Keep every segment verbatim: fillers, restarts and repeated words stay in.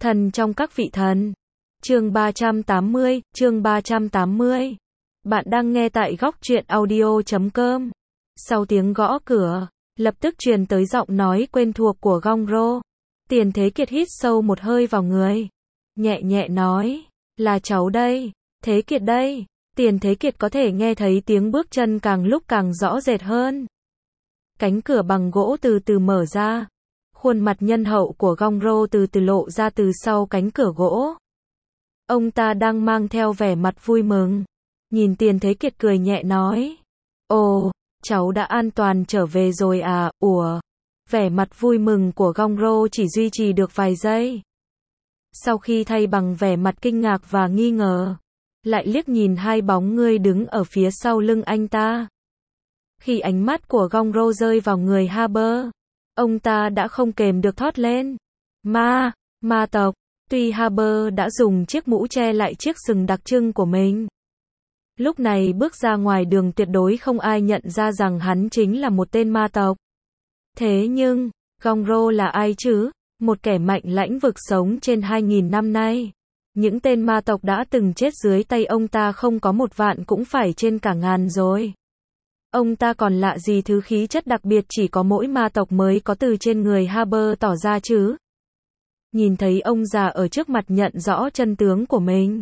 Thần trong các vị thần. Chương ba trăm tám mươi, chương ba trăm tám mươi. Bạn đang nghe tại góc truyện audio chấm com. Sau tiếng gõ cửa, lập tức truyền tới giọng nói quen thuộc của Gong Rô. Tiền Thế Kiệt hít sâu một hơi vào người, nhẹ nhẹ nói, là cháu đây, Thế Kiệt đây. Tiền Thế Kiệt có thể nghe thấy tiếng bước chân càng lúc càng rõ rệt hơn. Cánh cửa bằng gỗ từ từ mở ra. Khuôn mặt nhân hậu của Gong Rô từ từ lộ ra từ sau cánh cửa gỗ. Ông ta đang mang theo vẻ mặt vui mừng. Nhìn Tiền Thế Kiệt cười nhẹ nói. Ồ, cháu đã an toàn trở về rồi à, ủa. Vẻ mặt vui mừng của Gong Rô chỉ duy trì được vài giây. Sau khi thay bằng vẻ mặt kinh ngạc và nghi ngờ, lại liếc nhìn hai bóng người đứng ở phía sau lưng anh ta. Khi ánh mắt của Gong Rô rơi vào người Haber, ông ta đã không kềm được thốt lên. Ma, ma tộc. Tuy Haber đã dùng chiếc mũ che lại chiếc sừng đặc trưng của mình, lúc này bước ra ngoài đường tuyệt đối không ai nhận ra rằng hắn chính là một tên ma tộc. Thế nhưng, Gong Rô là ai chứ? Một kẻ mạnh lãnh vực sống trên hai nghìn năm nay. Những tên ma tộc đã từng chết dưới tay ông ta không có một vạn cũng phải trên cả ngàn rồi. Ông ta còn lạ gì thứ khí chất đặc biệt chỉ có mỗi ma tộc mới có từ trên người Haber tỏ ra chứ? Nhìn thấy ông già ở trước mặt nhận rõ chân tướng của mình,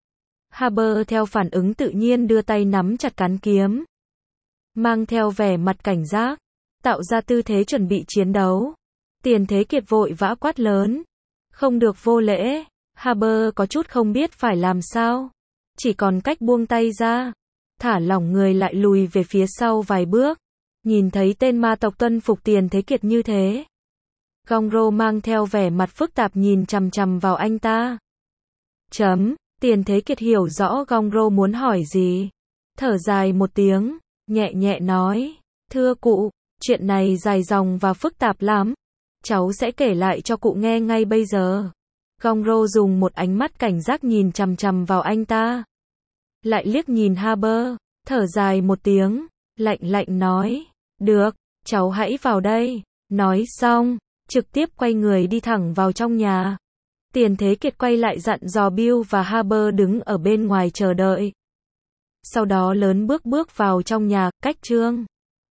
Haber theo phản ứng tự nhiên đưa tay nắm chặt cán kiếm, mang theo vẻ mặt cảnh giác, tạo ra tư thế chuẩn bị chiến đấu. Tiền Thế Kiệt vội vã quát lớn. Không được vô lễ. Haber có chút không biết phải làm sao. Chỉ còn cách buông tay ra, thả lỏng người lại lùi về phía sau vài bước. Nhìn thấy tên ma tộc tuân phục Tiền Thế Kiệt như thế, Gong Rô mang theo vẻ mặt phức tạp nhìn chằm chằm vào anh ta. Chấm, Tiền Thế Kiệt hiểu rõ Gong Rô muốn hỏi gì. Thở dài một tiếng, nhẹ nhẹ nói, thưa cụ, chuyện này dài dòng và phức tạp lắm. Cháu sẽ kể lại cho cụ nghe ngay bây giờ. Gong Rô dùng một ánh mắt cảnh giác nhìn chằm chằm vào anh ta. Lại liếc nhìn Haber, thở dài một tiếng, lạnh lạnh nói, được, cháu hãy vào đây. Nói xong, trực tiếp quay người đi thẳng vào trong nhà. Tiền Thế Kiệt quay lại dặn dò Bill và Haber đứng ở bên ngoài chờ đợi. Sau đó lớn bước bước vào trong nhà, cách Trương